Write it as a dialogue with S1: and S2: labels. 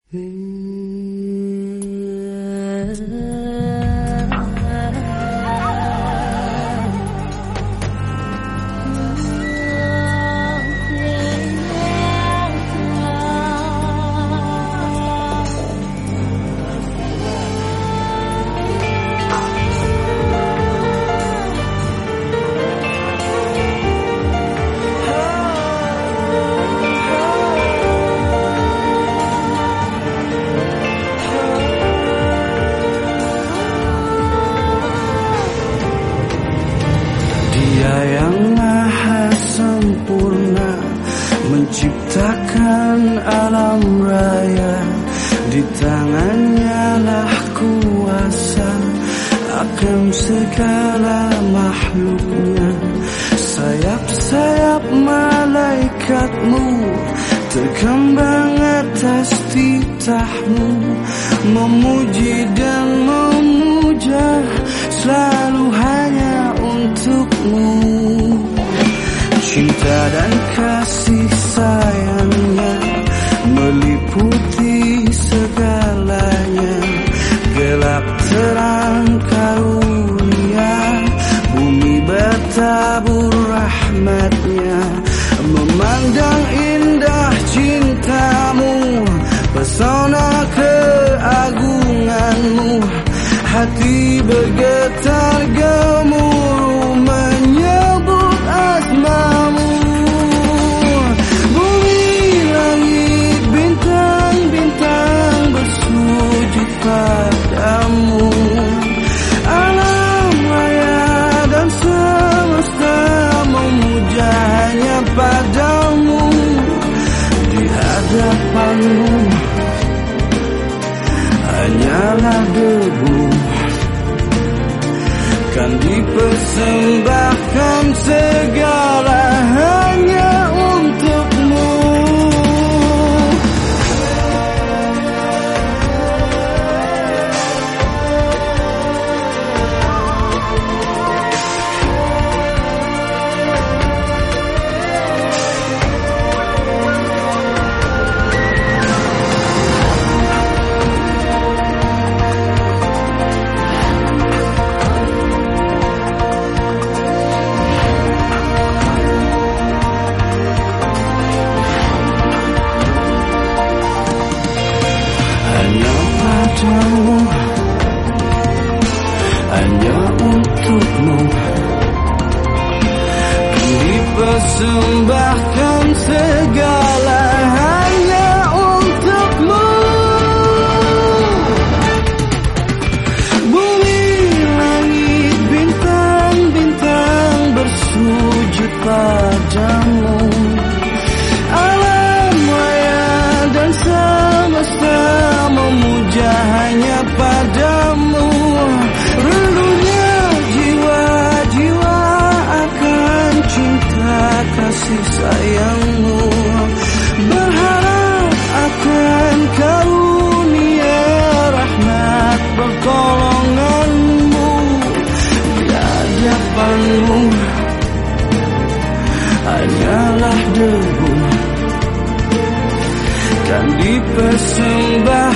S1: Dia yang maha sempurna menciptakan alam raya, di tangannya lah kuasa akan segala makhluknya. Sayap-sayap malaikatmu terkembang atas titahmu, memuji dan memuja selalu hanya untukmu. Cinta dan kasih sayangnya meliputi segalanya, gelap terang karunia, bumi bertabur rahmatnya. Memandang indah cintamu, pesona keagunganmu, hati bergetar gemuruh menyebut asmamu. Bumi, langit, bintang-bintang bersujud padamu. Alam raya dan semesta memuja hanya padamu. Di hadapanmu hanyalah debu, kan dipersembahkan segala hanya untukmu. Hanya untukmu dipersembahkan segala hanya untukmu. Bumi, langit, bintang-bintang bersujud padamu. Alam raya dan semesta memuja hanya padamu. Rindunya jiwa-jiwa akan cinta kasih sayangmu, berharap akan karunia rahmat pertolonganmu. Di hadapanmu hanyalah debu, kan dipersembahkan